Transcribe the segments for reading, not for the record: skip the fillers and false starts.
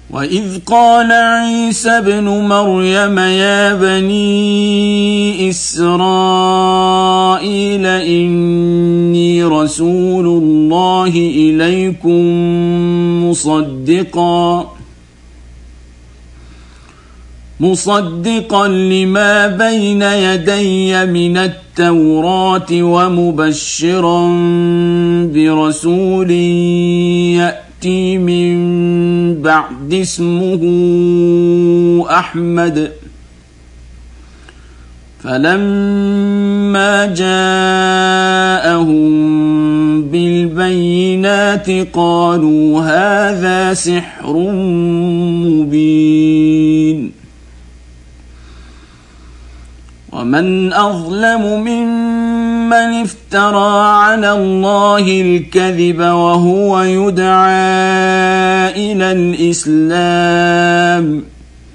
وإذ قال عيسى ابن مريم يا بني إسرائيل إني رسول الله إليكم مصدقا لما بين يدي من التوراة ومبشرا برسول يأتي من بعد اسمه أحمد. فلما جاءهم بالبينات قالوا هذا سحر مبين. ومن أظلم ممن افترى على الله الكذب وهو يدعى إلى الإسلام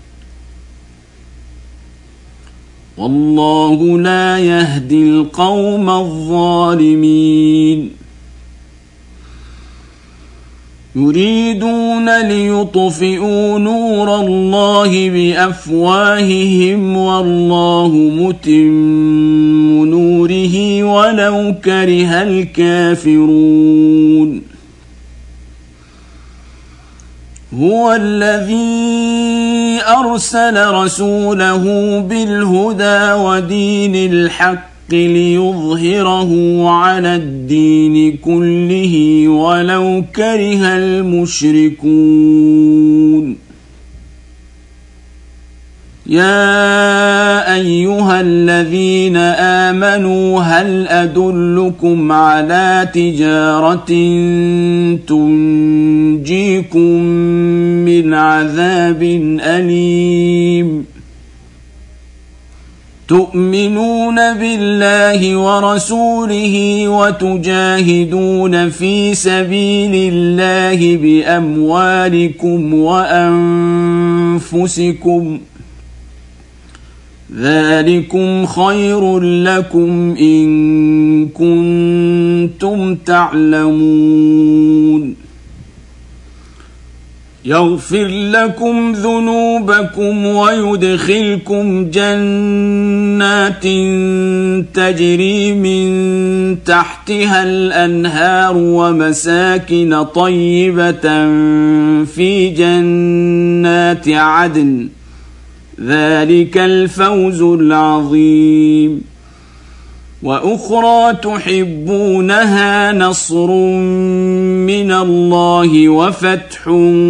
والله لا يهدي القوم الظالمين. يريدون ليطفئوا نور الله بأفواههم والله متم نوره ولو كره الكافرون. هو الذي أرسل رسوله بالهدى ودين الحق ليظهره على الدين كله ولو كره المشركون. يا أيها الذين آمنوا هل أدلكم على تجارة تنجيكم من عذاب أليم تؤمنون بالله ورسوله وتجاهدون في سبيل الله بأموالكم وأنفسكم ذلكم خير لكم إن كنتم تعلمون. يغفر لكم ذنوبكم ويدخلكم جنات تجري من تحتها الأنهار ومساكن طيبة في جنات عدن ذلك الفوز العظيم. وأخرى تحبونها نصر من الله وفتح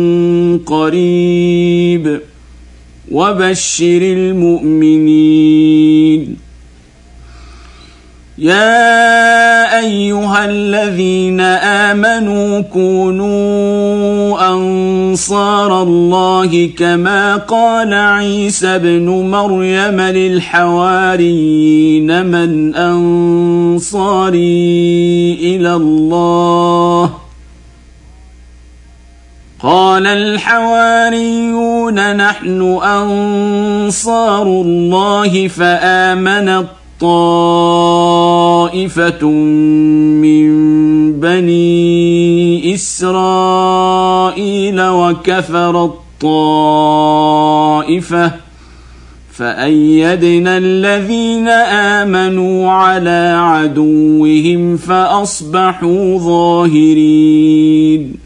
قريب وبشر المؤمنين. يا أيها الذين آمنوا كونوا أنصار الله كما قال عيسى ابن مريم للحواريين من أنصاري إلى الله قال الحواريون نحن أنصار الله فآمنت طائفة من بني إسرائيل وكفرت طائفة فأيدنا الذين آمنوا على عدوهم فأصبحوا ظاهرين.